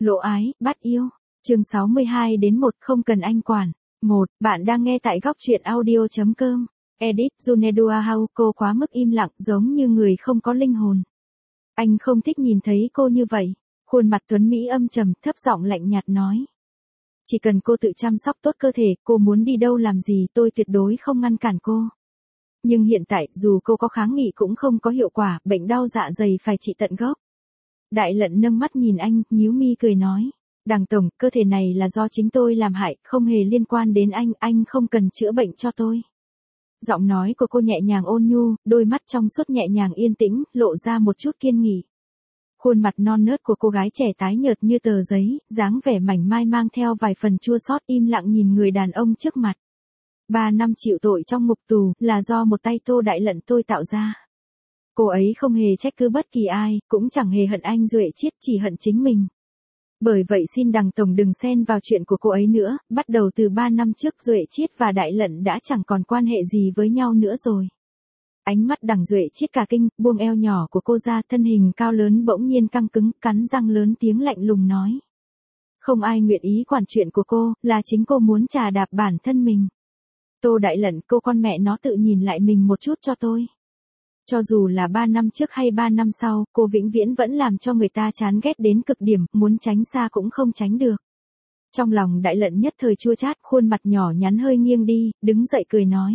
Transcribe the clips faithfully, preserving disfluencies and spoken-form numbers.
Lộ ái, bắt yêu. Chương sáu mươi hai đến một không cần anh quản. một. Bạn đang nghe tại góc truyện audio chấm com. Edit Junedua Hau, cô quá mức im lặng giống như người không có linh hồn. Anh không thích nhìn thấy cô như vậy. Khuôn mặt Tuấn Mỹ âm trầm, thấp giọng lạnh nhạt nói. Chỉ cần cô tự chăm sóc tốt cơ thể, cô muốn đi đâu làm gì tôi tuyệt đối không ngăn cản cô. Nhưng hiện tại, dù cô có kháng nghị cũng không có hiệu quả, bệnh đau dạ dày phải trị tận gốc. Đại Lận nâng mắt nhìn anh, nhíu mi cười nói. Đằng tổng, cơ thể này là do chính tôi làm hại, không hề liên quan đến anh, anh không cần chữa bệnh cho tôi. Giọng nói của cô nhẹ nhàng ôn nhu, đôi mắt trong suốt nhẹ nhàng yên tĩnh, lộ ra một chút kiên nghị. Khuôn mặt non nớt của cô gái trẻ tái nhợt như tờ giấy, dáng vẻ mảnh mai mang theo vài phần chua xót, im lặng nhìn người đàn ông trước mặt. Ba năm chịu tội trong ngục tù, là do một tay Tô Đại Lận tôi tạo ra. Cô ấy không hề trách cứ bất kỳ ai, cũng chẳng hề hận anh Duệ Chiết, chỉ hận chính mình. Bởi vậy xin đằng tổng đừng xen vào chuyện của cô ấy nữa, bắt đầu từ ba năm trước Duệ Chiết và Đại Lận đã chẳng còn quan hệ gì với nhau nữa rồi. Ánh mắt đằng Duệ Chiết cả kinh, buông eo nhỏ của cô ra, thân hình cao lớn bỗng nhiên căng cứng, cắn răng lớn tiếng lạnh lùng nói. Không ai nguyện ý quản chuyện của cô, là chính cô muốn trà đạp bản thân mình. Tô Đại Lận, cô con mẹ nó tự nhìn lại mình một chút cho tôi. Cho dù là ba năm trước hay ba năm sau, cô vĩnh viễn vẫn làm cho người ta chán ghét đến cực điểm, muốn tránh xa cũng không tránh được. Trong lòng Đại Lận nhất thời chua chát, khuôn mặt nhỏ nhắn hơi nghiêng đi, đứng dậy cười nói.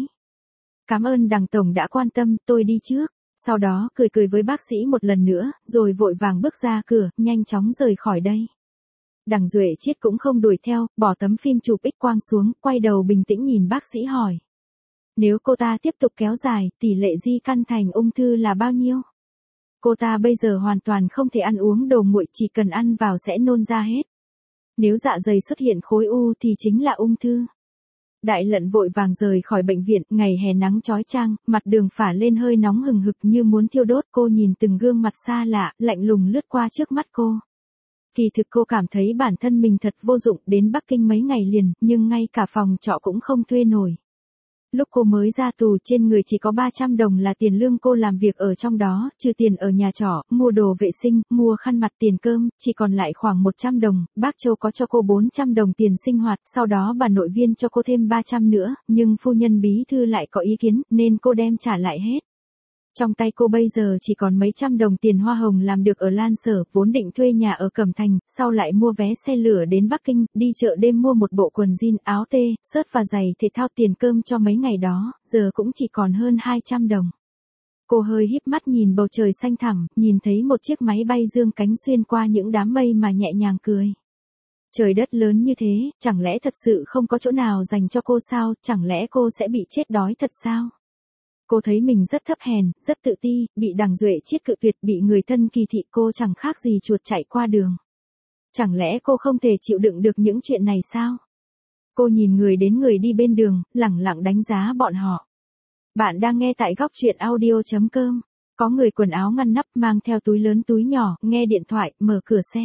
Cảm ơn đằng tổng đã quan tâm, tôi đi trước. Sau đó cười cười với bác sĩ một lần nữa, rồi vội vàng bước ra cửa, nhanh chóng rời khỏi đây. Đằng Duệ Chiết cũng không đuổi theo, bỏ tấm phim chụp X quang xuống, quay đầu bình tĩnh nhìn bác sĩ hỏi. Nếu cô ta tiếp tục kéo dài, tỷ lệ di căn thành ung thư là bao nhiêu? Cô ta bây giờ hoàn toàn không thể ăn uống đồ nguội, chỉ cần ăn vào sẽ nôn ra hết. Nếu dạ dày xuất hiện khối u thì chính là ung thư. Đại Lận vội vàng rời khỏi bệnh viện, ngày hè nắng chói chang, mặt đường phả lên hơi nóng hừng hực như muốn thiêu đốt. Cô nhìn từng gương mặt xa lạ, lạnh lùng lướt qua trước mắt cô. Kỳ thực cô cảm thấy bản thân mình thật vô dụng, đến Bắc Kinh mấy ngày liền, nhưng ngay cả phòng trọ cũng không thuê nổi. Lúc cô mới ra tù trên người chỉ có ba trăm đồng là tiền lương cô làm việc ở trong đó, trừ tiền ở nhà trọ, mua đồ vệ sinh, mua khăn mặt, tiền cơm, chỉ còn lại khoảng một trăm đồng, bác Châu có cho cô bốn trăm đồng tiền sinh hoạt, sau đó bà nội viên cho cô thêm ba trăm nữa, nhưng phu nhân bí thư lại có ý kiến, nên cô đem trả lại hết. Trong tay cô bây giờ chỉ còn mấy trăm đồng tiền hoa hồng làm được ở Lan Sở, vốn định thuê nhà ở Cẩm Thành, sau lại mua vé xe lửa đến Bắc Kinh, đi chợ đêm mua một bộ quần jean, áo tê, sớt và giày thể thao, tiền cơm cho mấy ngày đó, giờ cũng chỉ còn hơn hai trăm đồng. Cô hơi híp mắt nhìn bầu trời xanh thẳm, nhìn thấy một chiếc máy bay dương cánh xuyên qua những đám mây mà nhẹ nhàng cười. Trời đất lớn như thế, chẳng lẽ thật sự không có chỗ nào dành cho cô sao, chẳng lẽ cô sẽ bị chết đói thật sao? Cô thấy mình rất thấp hèn, rất tự ti, bị đằng Duệ Chiết cự tuyệt, bị người thân kỳ thị, cô chẳng khác gì chuột chạy qua đường. Chẳng lẽ cô không thể chịu đựng được những chuyện này sao? Cô nhìn người đến người đi bên đường, lẳng lặng đánh giá bọn họ. Bạn đang nghe tại góc truyện audio chấm com. Có người quần áo ngăn nắp, mang theo túi lớn túi nhỏ, nghe điện thoại, mở cửa xe.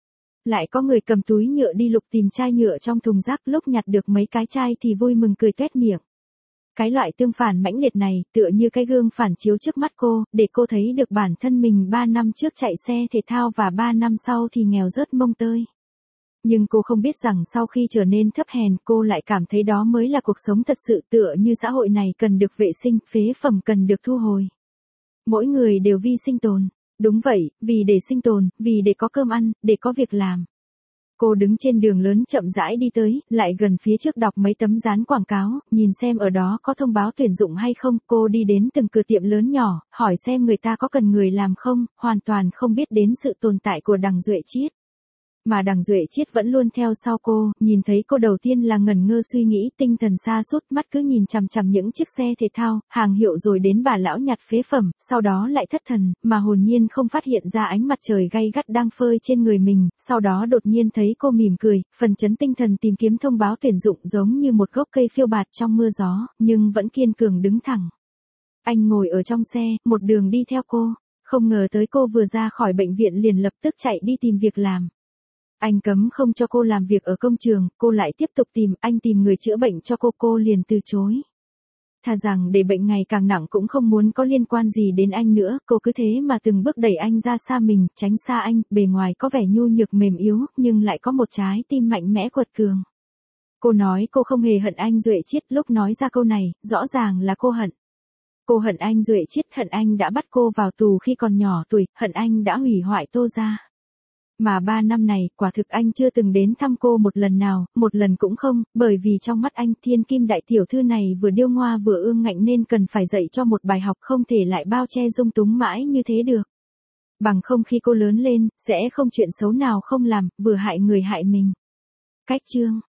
Lại có người cầm túi nhựa đi lục tìm chai nhựa trong thùng rác, lúc nhặt được mấy cái chai thì vui mừng cười toét miệng. Cái loại tương phản mãnh liệt này, tựa như cái gương phản chiếu trước mắt cô, để cô thấy được bản thân mình ba năm trước chạy xe thể thao và ba năm sau thì nghèo rớt mông tơi. Nhưng cô không biết rằng sau khi trở nên thấp hèn, cô lại cảm thấy đó mới là cuộc sống thật sự, tựa như xã hội này cần được vệ sinh, phế phẩm cần được thu hồi. Mỗi người đều vì sinh tồn. Đúng vậy, vì để sinh tồn, vì để có cơm ăn, để có việc làm. Cô đứng trên đường lớn chậm rãi đi tới, lại gần phía trước đọc mấy tấm dán quảng cáo, nhìn xem ở đó có thông báo tuyển dụng hay không. Cô đi đến từng cửa tiệm lớn nhỏ, hỏi xem người ta có cần người làm không, hoàn toàn không biết đến sự tồn tại của đằng Duệ Chiết. Mà đằng Duệ Chiết vẫn luôn theo sau cô, nhìn thấy cô đầu tiên là ngẩn ngơ suy nghĩ, tinh thần sa sút, mắt cứ nhìn chằm chằm những chiếc xe thể thao, hàng hiệu, rồi đến bà lão nhặt phế phẩm, sau đó lại thất thần, mà hồn nhiên không phát hiện ra ánh mặt trời gay gắt đang phơi trên người mình, sau đó đột nhiên thấy cô mỉm cười, phần chấn tinh thần tìm kiếm thông báo tuyển dụng giống như một gốc cây phiêu bạt trong mưa gió, nhưng vẫn kiên cường đứng thẳng. Anh ngồi ở trong xe, một đường đi theo cô, không ngờ tới cô vừa ra khỏi bệnh viện liền lập tức chạy đi tìm việc làm. Anh cấm không cho cô làm việc ở công trường, cô lại tiếp tục tìm, anh tìm người chữa bệnh cho cô, cô liền từ chối. Thà rằng để bệnh ngày càng nặng cũng không muốn có liên quan gì đến anh nữa, cô cứ thế mà từng bước đẩy anh ra xa mình, tránh xa anh, bề ngoài có vẻ nhu nhược mềm yếu, nhưng lại có một trái tim mạnh mẽ quật cường. Cô nói cô không hề hận anh Duệ Chiết, lúc nói ra câu này, rõ ràng là cô hận. Cô hận anh Duệ Chiết, hận anh đã bắt cô vào tù khi còn nhỏ tuổi, hận anh đã hủy hoại Tô gia. Mà ba năm này, quả thực anh chưa từng đến thăm cô một lần nào, một lần cũng không, bởi vì trong mắt anh, thiên kim đại tiểu thư này vừa điêu ngoa vừa ương ngạnh nên cần phải dạy cho một bài học, không thể lại bao che dung túng mãi như thế được. Bằng không khi cô lớn lên, sẽ không chuyện xấu nào không làm, vừa hại người hại mình. Cách chương